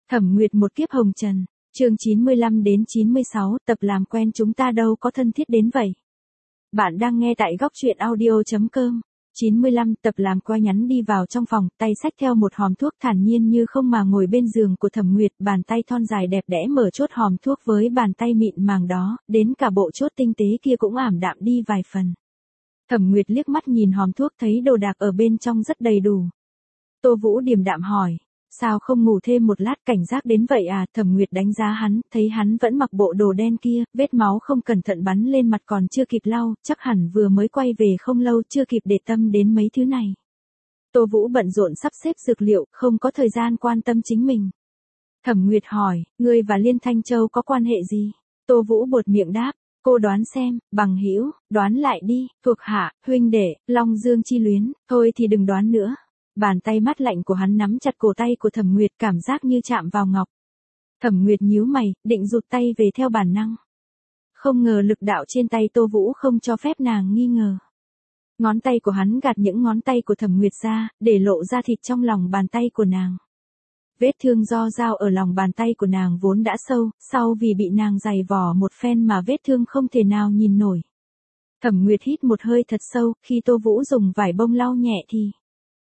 Thẩm Nguyệt một kiếp hồng trần, chương 95 đến 96, tập làm quen chúng ta đâu có thân thiết đến vậy. Bạn đang nghe tại góc truyện audio.com. 95 tập làm qua nhắn đi vào trong phòng, tay xách theo một hòm thuốc thản nhiên như không mà ngồi bên giường của Thẩm Nguyệt, bàn tay thon dài đẹp đẽ mở chốt hòm thuốc với bàn tay mịn màng đó, đến cả bộ chốt tinh tế kia cũng ảm đạm đi vài phần. Thẩm Nguyệt liếc mắt nhìn hòm thuốc thấy đồ đạc ở bên trong rất đầy đủ. Tô Vũ điềm đạm hỏi, sao không ngủ thêm một lát, cảnh giác đến vậy à? Thẩm Nguyệt đánh giá hắn, thấy hắn vẫn mặc bộ đồ đen kia, vết máu không cẩn thận bắn lên mặt còn chưa kịp lau, chắc hẳn vừa mới quay về không lâu, chưa kịp để tâm đến mấy thứ này. Tô Vũ bận rộn sắp xếp dược liệu, không có thời gian quan tâm chính mình. Thẩm Nguyệt hỏi, ngươi và Liên Thanh Châu có quan hệ gì? Tô Vũ buột miệng đáp, cô đoán xem, bằng hữu, đoán lại đi, thuộc hạ, huynh đệ, Long Dương chi luyến, thôi thì đừng đoán nữa. Bàn tay mát lạnh của hắn nắm chặt cổ tay của Thẩm Nguyệt, cảm giác như chạm vào ngọc. Thẩm Nguyệt nhíu mày, định rụt tay về theo bản năng. Không ngờ lực đạo trên tay Tô Vũ không cho phép nàng nghi ngờ. Ngón tay của hắn gạt những ngón tay của Thẩm Nguyệt ra, để lộ ra thịt trong lòng bàn tay của nàng. Vết thương do dao ở lòng bàn tay của nàng vốn đã sâu, sau vì bị nàng giày vò một phen mà vết thương không thể nào nhìn nổi. Thẩm Nguyệt hít một hơi thật sâu, khi Tô Vũ dùng vải bông lau nhẹ thì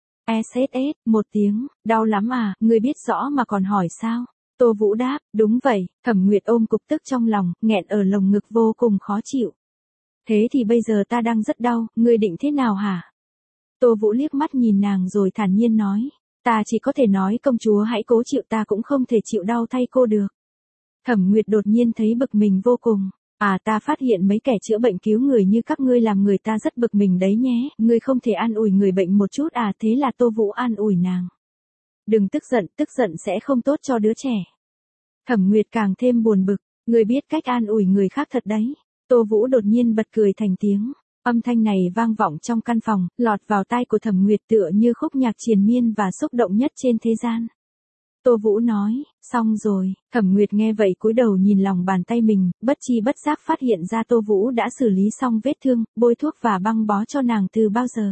SSS, một tiếng, đau lắm à, ngươi biết rõ mà còn hỏi sao? Tô Vũ đáp, đúng vậy. Thẩm Nguyệt ôm cục tức trong lòng, nghẹn ở lồng ngực vô cùng khó chịu. Thế thì bây giờ ta đang rất đau, ngươi định thế nào hả? Tô Vũ liếc mắt nhìn nàng rồi thản nhiên nói, ta chỉ có thể nói công chúa hãy cố chịu, ta cũng không thể chịu đau thay cô được. Thẩm Nguyệt đột nhiên thấy bực mình vô cùng. Ta phát hiện mấy kẻ chữa bệnh cứu người như các ngươi làm người ta rất bực mình đấy nhé, ngươi không thể an ủi người bệnh một chút à? Thế là Tô Vũ an ủi nàng. Đừng tức giận sẽ không tốt cho đứa trẻ. Thẩm Nguyệt càng thêm buồn bực, ngươi biết cách an ủi người khác thật đấy. Tô Vũ đột nhiên bật cười thành tiếng, âm thanh này vang vọng trong căn phòng, lọt vào tai của Thẩm Nguyệt tựa như khúc nhạc triền miên và xúc động nhất trên thế gian. Tô Vũ nói, xong rồi. Thẩm Nguyệt nghe vậy cúi đầu nhìn lòng bàn tay mình, bất chi bất giác phát hiện ra Tô Vũ đã xử lý xong vết thương, bôi thuốc và băng bó cho nàng từ bao giờ.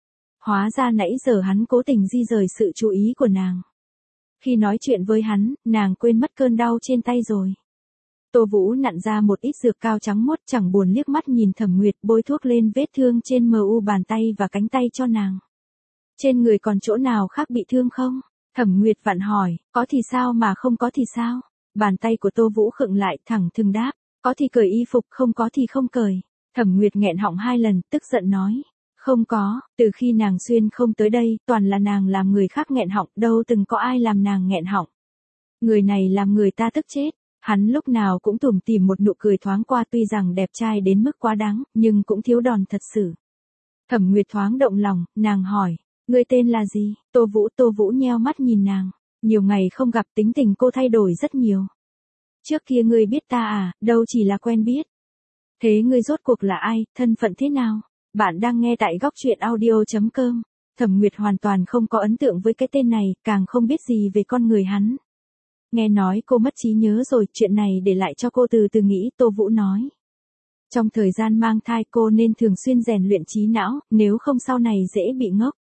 Hóa ra nãy giờ hắn cố tình di rời sự chú ý của nàng. Khi nói chuyện với hắn, nàng quên mất cơn đau trên tay rồi. Tô Vũ nặn ra một ít dược cao trắng muốt, chẳng buồn liếc mắt nhìn Thẩm Nguyệt, bôi thuốc lên vết thương trên mu bàn tay và cánh tay cho nàng. Trên người còn chỗ nào khác bị thương không? Thẩm Nguyệt vặn hỏi, có thì sao mà không có thì sao? Bàn tay của Tô Vũ khựng lại, thẳng thừng đáp, có thì cởi y phục, không có thì không cởi. Thẩm Nguyệt nghẹn họng 2 lần, tức giận nói, không có, từ khi nàng xuyên không tới đây, toàn là nàng làm người khác nghẹn họng, đâu từng có ai làm nàng nghẹn họng. Người này làm người ta tức chết. Hắn lúc nào cũng tủm tỉm một nụ cười thoáng qua, tuy rằng đẹp trai đến mức quá đáng, nhưng cũng thiếu đòn thật sự. Thẩm Nguyệt thoáng động lòng, nàng hỏi, ngươi tên là gì? Tô Vũ nheo mắt nhìn nàng, nhiều ngày không gặp tính tình cô thay đổi rất nhiều. Trước kia ngươi biết ta à? Đâu chỉ là quen biết. Thế ngươi rốt cuộc là ai, thân phận thế nào? Bạn đang nghe tại góc truyện audio.com. Thẩm Nguyệt hoàn toàn không có ấn tượng với cái tên này, càng không biết gì về con người hắn. Nghe nói cô mất trí nhớ rồi, chuyện này để lại cho cô từ từ nghĩ. Tô Vũ nói, trong thời gian mang thai cô nên thường xuyên rèn luyện trí não, nếu không sau này dễ bị ngốc.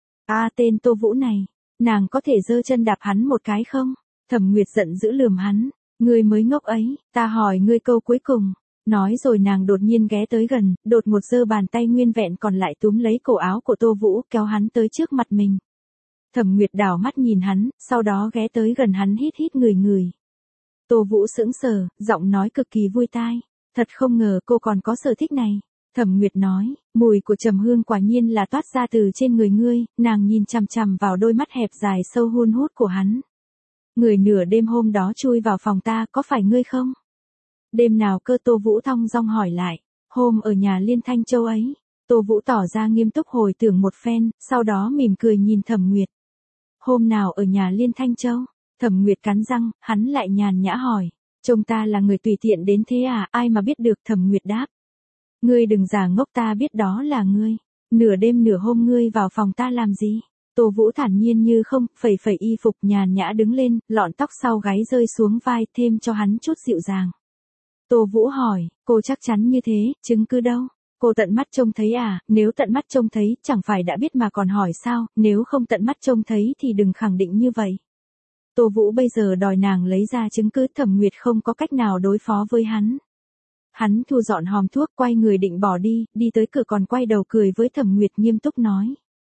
Tên Tô Vũ này, nàng có thể giơ chân đạp hắn một cái không? Thẩm Nguyệt giận dữ lườm hắn, ngươi mới ngốc ấy, ta hỏi ngươi câu cuối cùng. Nói rồi nàng đột nhiên ghé tới gần, đột ngột giơ bàn tay nguyên vẹn còn lại túm lấy cổ áo của Tô Vũ, kéo hắn tới trước mặt mình. Thẩm Nguyệt đảo mắt nhìn hắn, sau đó ghé tới gần hắn hít người. Tô Vũ sững sờ, giọng nói cực kỳ vui tai, thật không ngờ cô còn có sở thích này. Thẩm Nguyệt nói, mùi của trầm hương quả nhiên là toát ra từ trên người ngươi. Nàng nhìn chằm chằm vào đôi mắt hẹp dài sâu hun hút của hắn. Người nửa đêm hôm đó chui vào phòng ta, có phải ngươi không? Đêm nào cơ? Tô Vũ thong dong hỏi lại. Hôm ở nhà Liên Thanh Châu ấy. Tô Vũ tỏ ra nghiêm túc hồi tưởng một phen, sau đó mỉm cười nhìn Thẩm Nguyệt. Hôm nào ở nhà Liên Thanh Châu? Thẩm Nguyệt cắn răng, hắn lại nhàn nhã hỏi, trông ta là người tùy tiện đến thế à? Ai mà biết được? Thẩm Nguyệt đáp, ngươi đừng giả ngốc, ta biết đó là ngươi. Nửa đêm nửa hôm ngươi vào phòng ta làm gì? Tô Vũ thản nhiên như không, phẩy y phục, nhàn nhã đứng lên, lọn tóc sau gáy rơi xuống vai, thêm cho hắn chút dịu dàng. Tô Vũ hỏi, cô chắc chắn như thế, chứng cứ đâu? Cô tận mắt trông thấy à? Nếu tận mắt trông thấy, chẳng phải đã biết mà còn hỏi sao? Nếu không tận mắt trông thấy thì đừng khẳng định như vậy. Tô Vũ bây giờ đòi nàng lấy ra chứng cứ, Thẩm Nguyệt không có cách nào đối phó với hắn. Hắn thu dọn hòm thuốc, quay người định bỏ đi, đi tới cửa còn quay đầu cười với Thẩm Nguyệt nghiêm túc nói.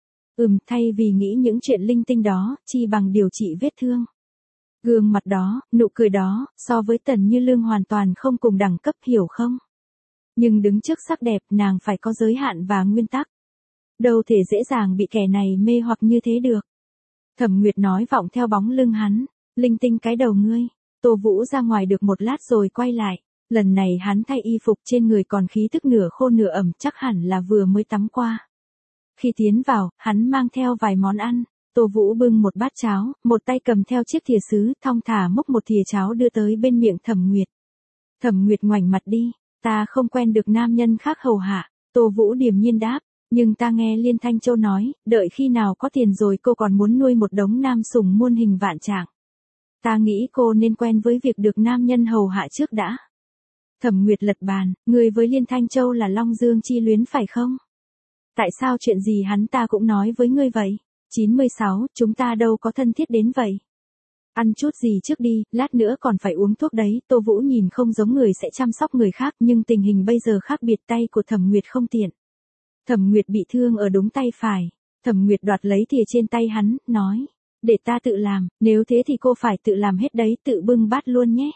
Thay vì nghĩ những chuyện linh tinh đó, chi bằng điều trị vết thương. Gương mặt đó, nụ cười đó, so với Tần Như Lương hoàn toàn không cùng đẳng cấp, hiểu không? Nhưng đứng trước sắc đẹp, nàng phải có giới hạn và nguyên tắc. Đâu thể dễ dàng bị kẻ này mê hoặc như thế được. Thẩm Nguyệt nói vọng theo bóng lưng hắn, linh tinh cái đầu ngươi. Tô Vũ ra ngoài được một lát rồi quay lại. Lần này hắn thay y phục, trên người còn khí tức nửa khô nửa ẩm, chắc hẳn là vừa mới tắm qua. Khi tiến vào, hắn mang theo vài món ăn. Tô Vũ bưng một bát cháo, một tay cầm theo chiếc thìa sứ, thong thả múc một thìa cháo đưa tới bên miệng Thẩm Nguyệt. Thẩm Nguyệt ngoảnh mặt đi, ta không quen được nam nhân khác hầu hạ. Tô Vũ điềm nhiên đáp, nhưng ta nghe Liên Thanh Châu nói, đợi khi nào có tiền rồi cô còn muốn nuôi một đống nam sủng muôn hình vạn trạng. Ta nghĩ cô nên quen với việc được nam nhân hầu hạ trước đã. Thẩm Nguyệt lật bàn, người với Liên Thanh Châu là Long Dương chi luyến phải không? Tại sao chuyện gì hắn ta cũng nói với ngươi vậy? 96, chúng ta đâu có thân thiết đến vậy. Ăn chút gì trước đi, lát nữa còn phải uống thuốc đấy. Tô Vũ nhìn không giống người sẽ chăm sóc người khác, nhưng tình hình bây giờ khác biệt, tay của Thẩm Nguyệt không tiện. Thẩm Nguyệt bị thương ở đúng tay phải. Thẩm Nguyệt đoạt lấy thìa trên tay hắn, nói, để ta tự làm, nếu thế thì cô phải tự làm hết đấy, tự bưng bát luôn nhé.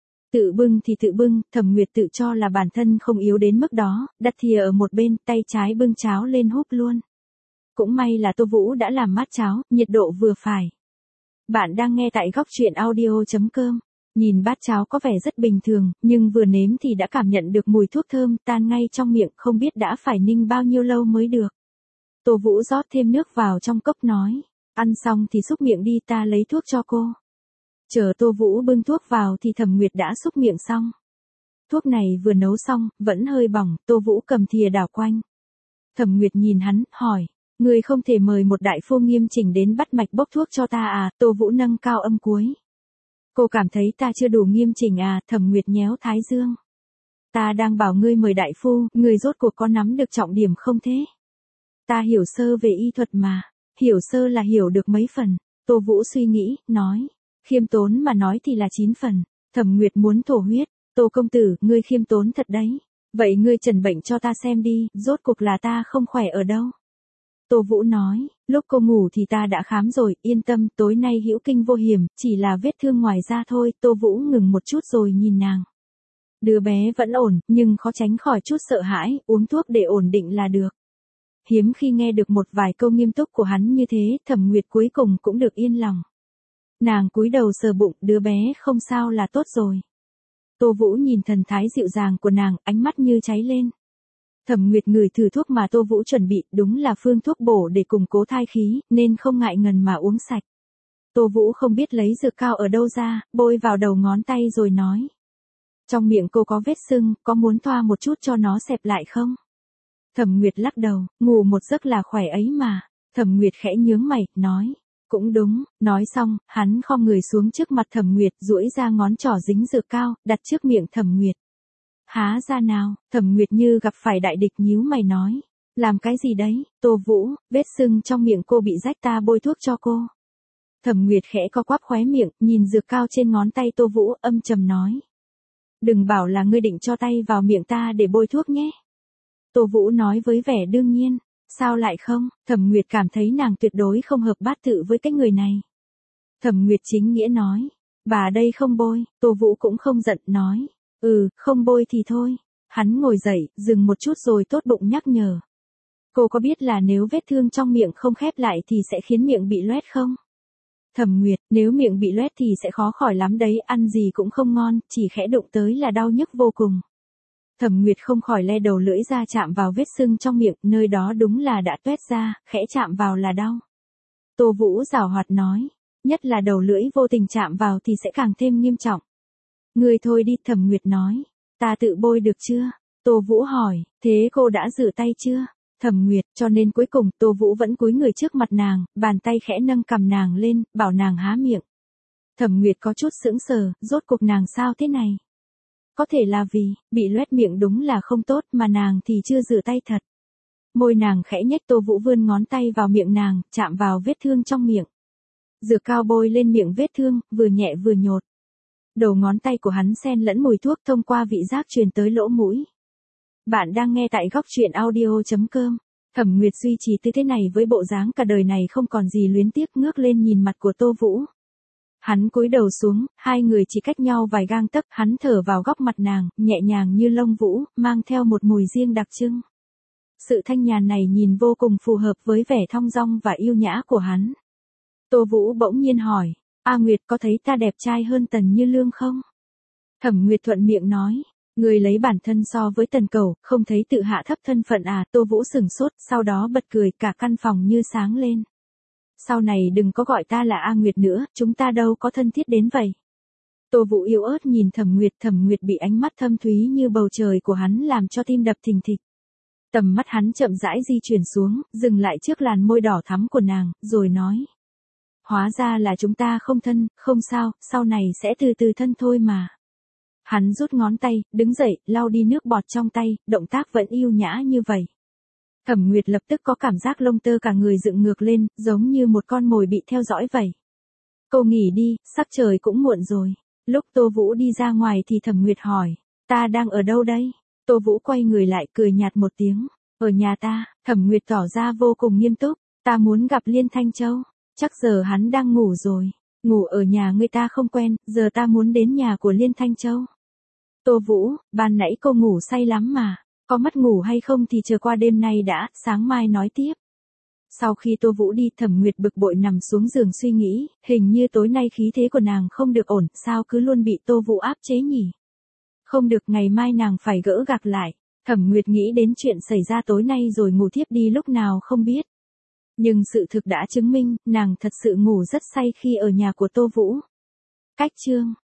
Tự bưng thì tự bưng, Thẩm Nguyệt tự cho là bản thân không yếu đến mức đó, đặt thìa ở một bên, tay trái bưng cháo lên húp luôn. Cũng may là Tô Vũ đã làm mát cháo, nhiệt độ vừa phải. Bạn đang nghe tại góc truyện audio.com. Nhìn bát cháo có vẻ rất bình thường, nhưng vừa nếm thì đã cảm nhận được mùi thuốc thơm tan ngay trong miệng, không biết đã phải ninh bao nhiêu lâu mới được. Tô Vũ rót thêm nước vào trong cốc nói, ăn xong thì xúc miệng đi, ta lấy thuốc cho cô. Chờ Tô Vũ bưng thuốc vào thì Thẩm Nguyệt đã xúc miệng xong. Thuốc này vừa nấu xong, vẫn hơi bỏng, Tô Vũ cầm thìa đảo quanh. Thẩm Nguyệt nhìn hắn, hỏi, ngươi không thể mời một đại phu nghiêm chỉnh đến bắt mạch bốc thuốc cho ta à? Tô Vũ nâng cao âm cuối. Cô cảm thấy ta chưa đủ nghiêm chỉnh à? Thẩm Nguyệt nhéo thái dương. Ta đang bảo ngươi mời đại phu, ngươi rốt cuộc có nắm được trọng điểm không thế? Ta hiểu sơ về y thuật mà, hiểu sơ là hiểu được mấy phần. Tô Vũ suy nghĩ, nói, khiêm tốn mà nói thì là 9 phần. Thẩm Nguyệt muốn thổ huyết. Tô công tử, ngươi khiêm tốn thật đấy. Vậy ngươi trần bệnh cho ta xem đi, rốt cuộc là ta không khỏe ở đâu. Tô Vũ nói, lúc cô ngủ thì ta đã khám rồi, yên tâm, tối nay hữu kinh vô hiểm, chỉ là vết thương ngoài da thôi. Tô Vũ ngừng một chút rồi nhìn nàng. Đứa bé vẫn ổn, nhưng khó tránh khỏi chút sợ hãi, uống thuốc để ổn định là được. Hiếm khi nghe được một vài câu nghiêm túc của hắn như thế, Thẩm Nguyệt cuối cùng cũng được yên lòng. Nàng cúi đầu sờ bụng, đứa bé không sao là tốt rồi. Tô Vũ nhìn thần thái dịu dàng của nàng, ánh mắt như cháy lên. Thẩm Nguyệt ngửi thử thuốc mà Tô Vũ chuẩn bị, đúng là phương thuốc bổ để củng cố thai khí, nên không ngại ngần mà uống sạch. Tô Vũ không biết lấy dược cao ở đâu ra, bôi vào đầu ngón tay rồi nói. Trong miệng cô có vết sưng, có muốn thoa một chút cho nó xẹp lại không? Thẩm Nguyệt lắc đầu, ngủ một giấc là khỏe ấy mà. Thẩm Nguyệt khẽ nhướng mày, nói. Cũng đúng, nói xong, hắn khom người xuống trước mặt Thẩm Nguyệt, duỗi ra ngón trỏ dính dược cao, đặt trước miệng Thẩm Nguyệt. Há ra nào? Thẩm Nguyệt như gặp phải đại địch nhíu mày nói. Làm cái gì đấy? Tô Vũ, vết sưng trong miệng cô bị rách, ta bôi thuốc cho cô. Thẩm Nguyệt khẽ co quắp khóe miệng, nhìn dược cao trên ngón tay Tô Vũ, âm trầm nói. Đừng bảo là ngươi định cho tay vào miệng ta để bôi thuốc nhé. Tô Vũ nói với vẻ đương nhiên. Sao lại không? Thẩm Nguyệt cảm thấy nàng tuyệt đối không hợp bát tự với cái người này. Thẩm Nguyệt chính nghĩa nói. Bà đây không bôi. Tô Vũ cũng không giận, nói. Không bôi thì thôi. Hắn ngồi dậy, dừng một chút rồi tốt bụng nhắc nhở. Cô có biết là nếu vết thương trong miệng không khép lại thì sẽ khiến miệng bị loét không? Thẩm Nguyệt, nếu miệng bị loét thì sẽ khó khỏi lắm đấy, ăn gì cũng không ngon, chỉ khẽ đụng tới là đau nhức vô cùng. Thẩm Nguyệt không khỏi le đầu lưỡi ra chạm vào vết sưng trong miệng, nơi đó đúng là đã toét ra, khẽ chạm vào là đau. Tô Vũ giảo hoạt nói, nhất là đầu lưỡi vô tình chạm vào thì sẽ càng thêm nghiêm trọng. Ngươi thôi đi, Thẩm Nguyệt nói, ta tự bôi được chưa? Tô Vũ hỏi, thế cô đã rửa tay chưa? Thẩm Nguyệt, cho nên cuối cùng Tô Vũ vẫn cúi người trước mặt nàng, bàn tay khẽ nâng cằm nàng lên, bảo nàng há miệng. Thẩm Nguyệt có chút sững sờ, rốt cuộc nàng sao thế này? Có thể là vì, bị loét miệng đúng là không tốt mà nàng thì chưa rửa tay thật. Môi nàng khẽ nhếch, Tô Vũ vươn ngón tay vào miệng nàng, chạm vào vết thương trong miệng. Dược cao bôi lên miệng vết thương, vừa nhẹ vừa nhột. Đầu ngón tay của hắn xen lẫn mùi thuốc thông qua vị giác truyền tới lỗ mũi. Bạn đang nghe tại góc truyện audio.com. Thẩm Nguyệt duy trì tư thế này với bộ dáng cả đời này không còn gì luyến tiếc, ngước lên nhìn mặt của Tô Vũ. Hắn cúi đầu xuống, hai người chỉ cách nhau vài gang tấc, hắn thở vào góc mặt nàng, nhẹ nhàng như lông vũ, mang theo một mùi riêng đặc trưng. Sự thanh nhàn này nhìn vô cùng phù hợp với vẻ thong dong và yêu nhã của hắn. Tô Vũ bỗng nhiên hỏi, A Nguyệt có thấy ta đẹp trai hơn Tần Như Lương không? Thẩm Nguyệt thuận miệng nói, người lấy bản thân so với Tần Cẩu, không thấy tự hạ thấp thân phận à? Tô Vũ sửng sốt, sau đó bật cười, cả căn phòng như sáng lên. Sau này đừng có gọi ta là A Nguyệt nữa, chúng ta đâu có thân thiết đến vậy. Tô Vũ yếu ớt nhìn Thẩm Nguyệt bị ánh mắt thâm thúy như bầu trời của hắn làm cho tim đập thình thịch. Tầm mắt hắn chậm rãi di chuyển xuống, dừng lại trước làn môi đỏ thắm của nàng, rồi nói. Hóa ra là chúng ta không thân, không sao, sau này sẽ từ từ thân thôi mà. Hắn rút ngón tay, đứng dậy, lau đi nước bọt trong tay, động tác vẫn yêu nhã như vậy. Thẩm Nguyệt lập tức có cảm giác lông tơ cả người dựng ngược lên, giống như một con mồi bị theo dõi vậy. Cô nghỉ đi, sắc trời cũng muộn rồi. Lúc Tô Vũ đi ra ngoài thì Thẩm Nguyệt hỏi, ta đang ở đâu đây? Tô Vũ quay người lại cười nhạt một tiếng, ở nhà ta. Thẩm Nguyệt tỏ ra vô cùng nghiêm túc, ta muốn gặp Liên Thanh Châu. Chắc giờ hắn đang ngủ rồi, ngủ ở nhà người ta không quen, giờ ta muốn đến nhà của Liên Thanh Châu. Tô Vũ, ban nãy cô ngủ say lắm mà, có mất ngủ hay không thì chờ qua đêm nay đã, sáng mai nói tiếp. Sau khi Tô Vũ đi, Thẩm Nguyệt bực bội nằm xuống giường suy nghĩ, hình như tối nay khí thế của nàng không được ổn, sao cứ luôn bị Tô Vũ áp chế nhỉ? Không được, ngày mai nàng phải gỡ gạc lại. Thẩm Nguyệt nghĩ đến chuyện xảy ra tối nay rồi ngủ thiếp đi lúc nào không biết. Nhưng sự thực đã chứng minh, nàng thật sự ngủ rất say khi ở nhà của Tô Vũ. Cách chương